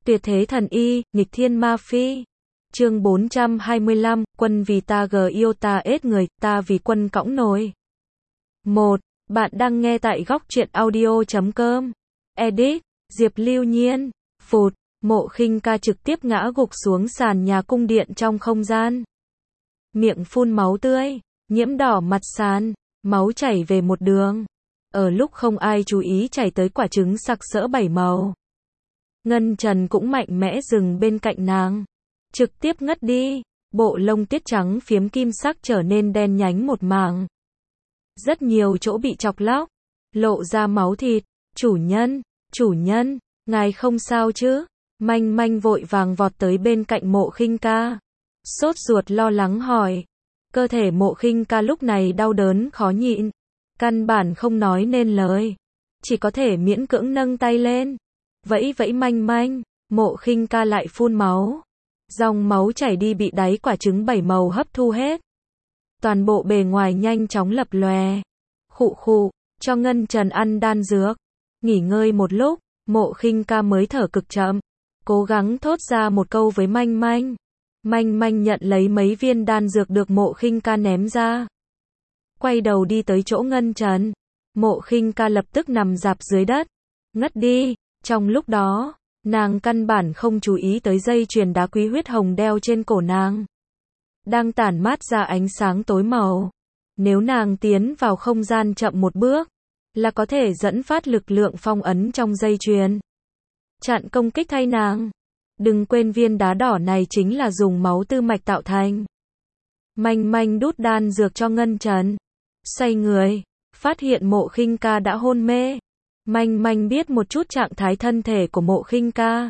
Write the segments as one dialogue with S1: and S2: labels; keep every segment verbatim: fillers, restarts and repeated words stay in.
S1: Tuyệt thế thần y, nghịch thiên ma phi. Chương bốn trăm hai mươi lăm, quân vì ta g yêu ta ết người, ta vì quân cõng nồi. một. Bạn đang nghe tại góc truyện audio chấm com. Edit, Diệp Lưu Nhiên. Phụt, Mộ Khinh Ca trực tiếp ngã gục xuống sàn nhà cung điện trong không gian. Miệng phun máu tươi, nhiễm đỏ mặt sàn, máu chảy về một đường. Ở lúc không ai chú ý chảy tới quả trứng sặc sỡ bảy màu. Ngân Trần cũng mạnh mẽ dừng bên cạnh nàng. Trực tiếp ngất đi, bộ lông tiết trắng phiếm kim sắc trở nên đen nhánh một mảng. Rất nhiều chỗ bị chọc lóc, lộ ra máu thịt. Chủ nhân, chủ nhân, ngài không sao chứ? Manh Manh vội vàng vọt tới bên cạnh Mộ Khinh Ca. Sốt ruột lo lắng hỏi. Cơ thể Mộ Khinh Ca lúc này đau đớn khó nhịn. Căn bản không nói nên lời. Chỉ có thể miễn cưỡng nâng tay lên. Vẫy vẫy Manh Manh, Mộ Khinh Ca lại phun máu. Dòng máu chảy đi bị đáy quả trứng bảy màu hấp thu hết. Toàn bộ bề ngoài nhanh chóng lập lòe. Khụ khụ, cho Ngân Trần ăn đan dược. Nghỉ ngơi một lúc, Mộ Khinh Ca mới thở cực chậm. Cố gắng thốt ra một câu với Manh Manh. Manh Manh nhận lấy mấy viên đan dược được Mộ Khinh Ca ném ra. Quay đầu đi tới chỗ Ngân Trần. Mộ Khinh Ca lập tức nằm rạp dưới đất. Ngất đi. Trong lúc đó, nàng căn bản không chú ý tới dây chuyền đá quý huyết hồng đeo trên cổ nàng. Đang tản mát ra ánh sáng tối màu. Nếu nàng tiến vào không gian chậm một bước, là có thể dẫn phát lực lượng phong ấn trong dây chuyền. Chặn công kích thay nàng. Đừng quên viên đá đỏ này chính là dùng máu tư mạch tạo thành. Manh Manh đút đan dược cho Ngân Trần. Xoay người, phát hiện Mộ Khinh Ca đã hôn mê. Manh Manh biết một chút trạng thái thân thể của Mộ Khinh Ca.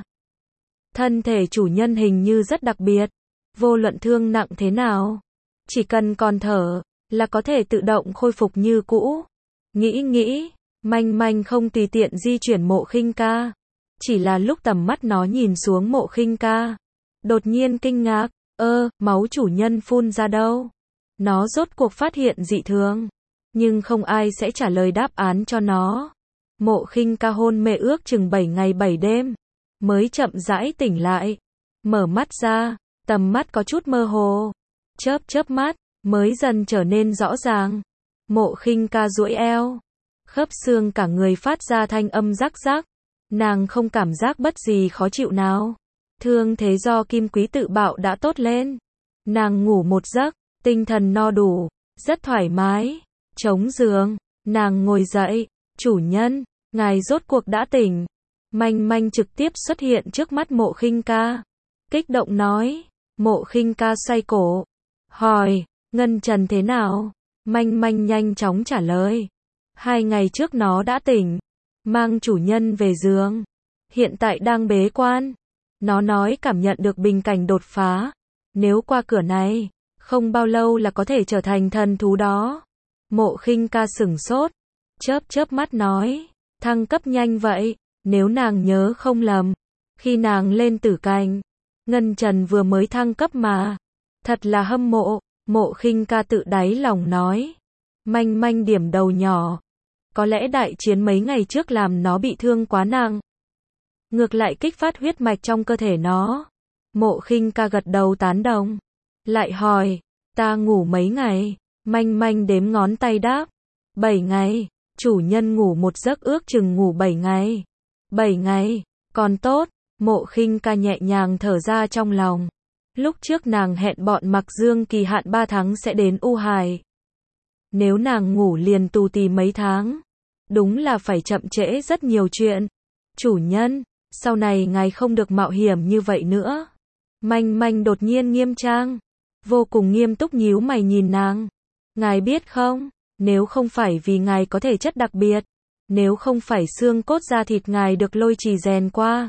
S1: Thân thể chủ nhân hình như rất đặc biệt. Vô luận thương nặng thế nào, chỉ cần còn thở, là có thể tự động khôi phục như cũ. Nghĩ nghĩ, Manh Manh không tùy tiện di chuyển Mộ Khinh Ca. Chỉ là lúc tầm mắt nó nhìn xuống Mộ Khinh Ca, đột nhiên kinh ngạc, ơ, máu chủ nhân phun ra đâu? Nó rốt cuộc phát hiện dị thường, nhưng không ai sẽ trả lời đáp án cho nó. Mộ Khinh Ca hôn mê ước chừng bảy ngày bảy đêm, mới chậm rãi tỉnh lại. Mở mắt ra, tầm mắt có chút mơ hồ. Chớp chớp mắt, mới dần trở nên rõ ràng. Mộ Khinh Ca duỗi eo, khớp xương cả người phát ra thanh âm rắc rắc. Nàng không cảm giác bất gì khó chịu nào. Thương thế do kim quý tự bạo đã tốt lên. Nàng ngủ một giấc, tinh thần no đủ, rất thoải mái. Chống giường, nàng ngồi dậy. Chủ nhân, ngài rốt cuộc đã tỉnh. Manh Manh trực tiếp xuất hiện trước mắt Mộ Khinh Ca. Kích động nói. Mộ Khinh Ca xoay cổ, hỏi, Ngân Trần thế nào? Manh Manh nhanh chóng trả lời. Hai ngày trước nó đã tỉnh, mang chủ nhân về giường. Hiện tại đang bế quan. Nó nói cảm nhận được bình cảnh đột phá. Nếu qua cửa này, không bao lâu là có thể trở thành thần thú đó. Mộ Khinh Ca sửng sốt, chớp chớp mắt nói, thăng cấp nhanh vậy. Nếu nàng nhớ không lầm, khi nàng lên tử cảnh, Ngân Trần vừa mới thăng cấp mà. Thật là hâm mộ. Mộ Khinh Ca tự đáy lòng nói. Manh Manh điểm đầu nhỏ. Có lẽ đại chiến mấy ngày trước làm nó bị thương quá nặng, ngược lại kích phát huyết mạch trong cơ thể nó. Mộ Khinh Ca gật đầu tán đồng. Lại hỏi, ta ngủ mấy ngày? Manh Manh đếm ngón tay đáp. Bảy ngày. Chủ nhân ngủ một giấc ước chừng ngủ bảy ngày. Bảy ngày, còn tốt. Mộ Khinh Ca nhẹ nhàng thở ra trong lòng. Lúc trước nàng hẹn bọn Mặc Dương kỳ hạn ba tháng sẽ đến U Hải. Nếu nàng ngủ liền tù tì mấy tháng, đúng là phải chậm trễ rất nhiều chuyện. Chủ nhân, sau này ngài không được mạo hiểm như vậy nữa. Manh Manh đột nhiên nghiêm trang, vô cùng nghiêm túc nhíu mày nhìn nàng. Ngài biết không, nếu không phải vì ngài có thể chất đặc biệt, nếu không phải xương cốt da thịt ngài được lôi trì rèn qua,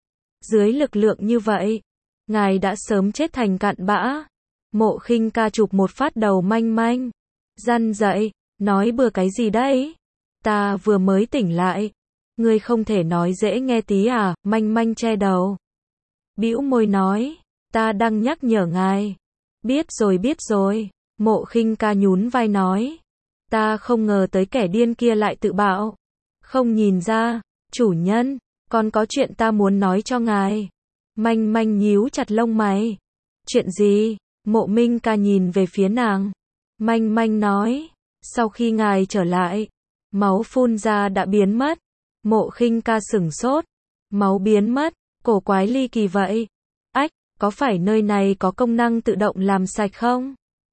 S1: dưới lực lượng như vậy, ngài đã sớm chết thành cặn bã. Mộ Khinh Ca chụp một phát đầu Manh Manh, răn dậy, nói bừa cái gì đấy? Ta vừa mới tỉnh lại. Ngươi không thể nói dễ nghe tí à? Manh Manh che đầu, bĩu môi nói, ta đang nhắc nhở ngài. Biết rồi biết rồi. Mộ Khinh Ca nhún vai nói, ta không ngờ tới kẻ điên kia lại tự bạo. Không nhìn ra, chủ nhân, Còn có chuyện ta muốn nói cho ngài. Manh manh nhíu chặt lông mày. Chuyện gì? Mộ Minh ca nhìn về phía nàng. Manh manh nói. Sau khi ngài trở lại, máu phun ra đã biến mất. Mộ Khinh ca sửng sốt. Máu biến mất, cổ quái ly kỳ vậy. Ách, có phải nơi này có công năng tự động làm sạch không?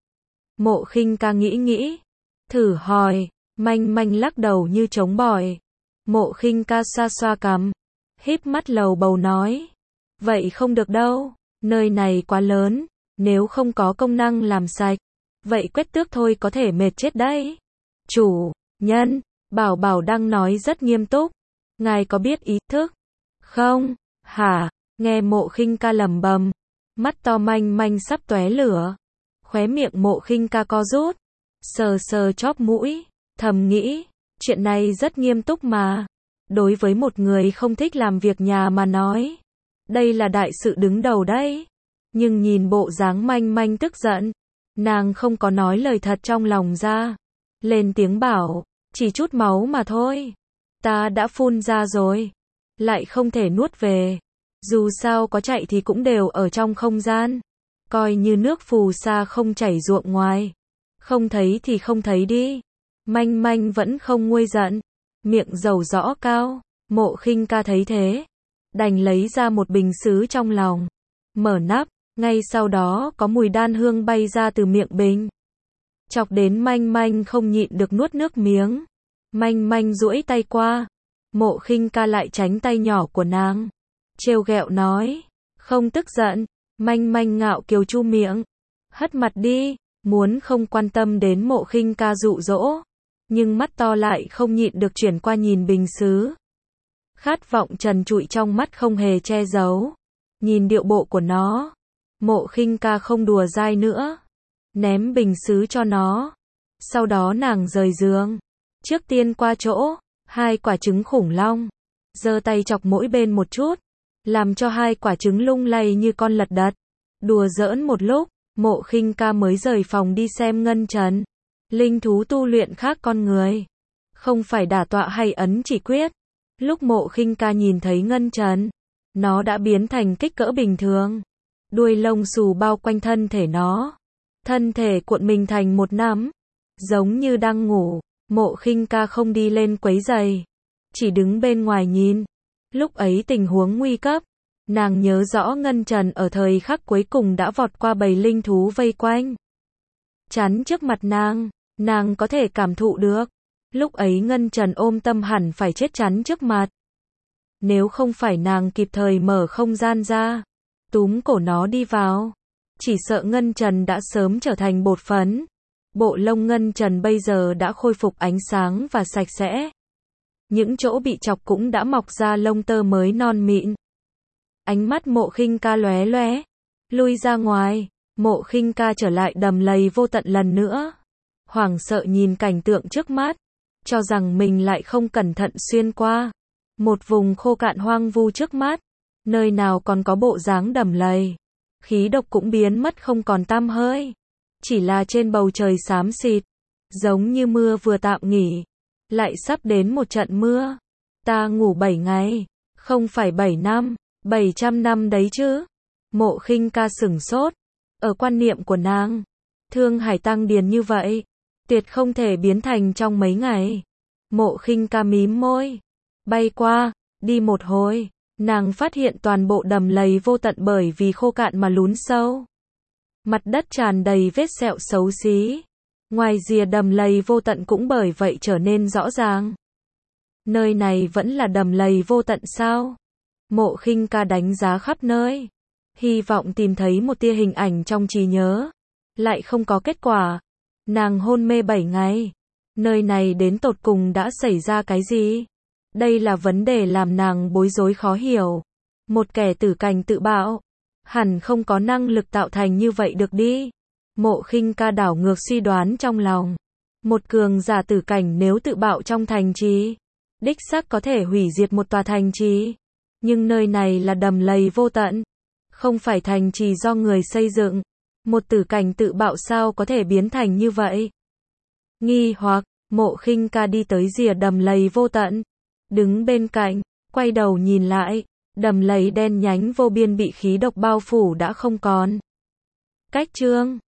S1: Mộ Khinh ca nghĩ nghĩ. Thử hỏi, manh manh lắc đầu như trống bỏi. Mộ Khinh ca xoa xoa cằm. Híp mắt lầu bầu nói. Vậy không được đâu, nơi này quá lớn, nếu không có công năng làm sạch, vậy quét tước thôi có thể mệt chết đấy. Chủ nhân, Bảo Bảo đang nói rất nghiêm túc. Ngài có biết ý thức không? Hả? Nghe Mộ Khinh ca lẩm bẩm, mắt to manh manh sắp tóe lửa. Khóe miệng Mộ Khinh ca co rút, sờ sờ chóp mũi, thầm nghĩ, chuyện này rất nghiêm túc mà. Đối với một người không thích làm việc nhà mà nói, đây là đại sự đứng đầu đấy. Nhưng nhìn bộ dáng manh manh tức giận, nàng không có nói lời thật trong lòng ra. Lên tiếng bảo, chỉ chút máu mà thôi. Ta đã phun ra rồi, lại không thể nuốt về. Dù sao có chạy thì cũng đều ở trong không gian. Coi như nước phù sa không chảy ruộng ngoài. Không thấy thì không thấy đi. Manh manh vẫn không nguôi giận. Miệng dầu rõ cao. Mộ Khinh ca thấy thế, đành lấy ra một bình sứ trong lòng. Mở nắp, ngay sau đó có mùi đan hương bay ra từ miệng bình. Chọc đến manh manh không nhịn được nuốt nước miếng. Manh manh duỗi tay qua. Mộ Khinh ca lại tránh tay nhỏ của nàng. Trêu ghẹo nói. Không tức giận. Manh manh ngạo kiều chu miệng. Hất mặt đi. Muốn không quan tâm đến Mộ Khinh ca dụ dỗ. Nhưng mắt to lại không nhịn được chuyển qua nhìn bình sứ. Khát vọng trần trụi trong mắt không hề che giấu. Nhìn điệu bộ của nó, Mộ Khinh ca không đùa dai nữa. Ném bình sứ cho nó. Sau đó nàng rời giường. Trước tiên qua chỗ hai quả trứng khủng long. Giơ tay chọc mỗi bên một chút. Làm cho hai quả trứng lung lay như con lật đật. Đùa giỡn một lúc, Mộ Khinh ca mới rời phòng đi xem ngân trần. Linh thú tu luyện khác con người. Không phải đả tọa hay ấn chỉ quyết. Lúc Mộ Khinh ca nhìn thấy ngân trần, nó đã biến thành kích cỡ bình thường. Đuôi lông xù bao quanh thân thể nó. Thân thể cuộn mình thành một nắm. Giống như đang ngủ. Mộ Khinh ca không đi lên quấy giày. Chỉ đứng bên ngoài nhìn. Lúc ấy tình huống nguy cấp. Nàng nhớ rõ ngân trần ở thời khắc cuối cùng đã vọt qua bầy linh thú vây quanh. Chắn trước mặt nàng. Nàng có thể cảm thụ được. Lúc ấy ngân trần ôm tâm hẳn phải chết chắn trước mặt. Nếu không phải nàng kịp thời mở không gian ra, túm cổ nó đi vào, chỉ sợ ngân trần đã sớm trở thành bột phấn. Bộ lông ngân trần bây giờ đã khôi phục ánh sáng và sạch sẽ. Những chỗ bị chọc cũng đã mọc ra lông tơ mới non mịn. Ánh mắt Mộ Khinh ca lóe lóe, lui ra ngoài. Mộ Khinh ca trở lại đầm lầy vô tận lần nữa. Hoảng sợ nhìn cảnh tượng trước mắt, cho rằng mình lại không cẩn thận xuyên qua một vùng khô cạn hoang vu trước mắt, nơi nào còn có bộ dáng đầm lầy. Khí độc cũng biến mất không còn tăm hơi, chỉ là trên bầu trời xám xịt, giống như mưa vừa tạm nghỉ, lại sắp đến một trận mưa. Ta ngủ bảy ngày, không phải bảy năm, bảy trăm năm đấy chứ. Mộ Khinh ca sửng sốt, ở quan niệm của nàng, Thương Hải tăng điền như vậy, tuyệt không thể biến thành trong mấy ngày. Mộ Khinh ca mím môi, bay qua, đi một hồi, nàng phát hiện toàn bộ đầm lầy vô tận bởi vì khô cạn mà lún sâu. Mặt đất tràn đầy vết sẹo xấu xí. Ngoài rìa đầm lầy vô tận cũng bởi vậy trở nên rõ ràng. Nơi này vẫn là đầm lầy vô tận sao? Mộ Khinh ca đánh giá khắp nơi, hy vọng tìm thấy một tia hình ảnh trong trí nhớ. Lại không có kết quả. Nàng hôn mê bảy ngày. Nơi này đến tột cùng đã xảy ra cái gì? Đây là vấn đề làm nàng bối rối khó hiểu. Một kẻ tử cảnh tự bạo, hẳn không có năng lực tạo thành như vậy được đi. Mộ Khinh ca đảo ngược suy đoán trong lòng. Một cường giả tử cảnh nếu tự bạo trong thành trì, đích xác có thể hủy diệt một tòa thành trì. Nhưng nơi này là đầm lầy vô tận, không phải thành trì do người xây dựng. Một tử cảnh tự bạo sao có thể biến thành như vậy? Nghi hoặc, Mộ Khinh ca đi tới rìa đầm lầy vô tận, đứng bên cạnh, Quay đầu nhìn lại, đầm lầy đen nhánh vô biên bị khí độc bao phủ đã không còn. Cách Trương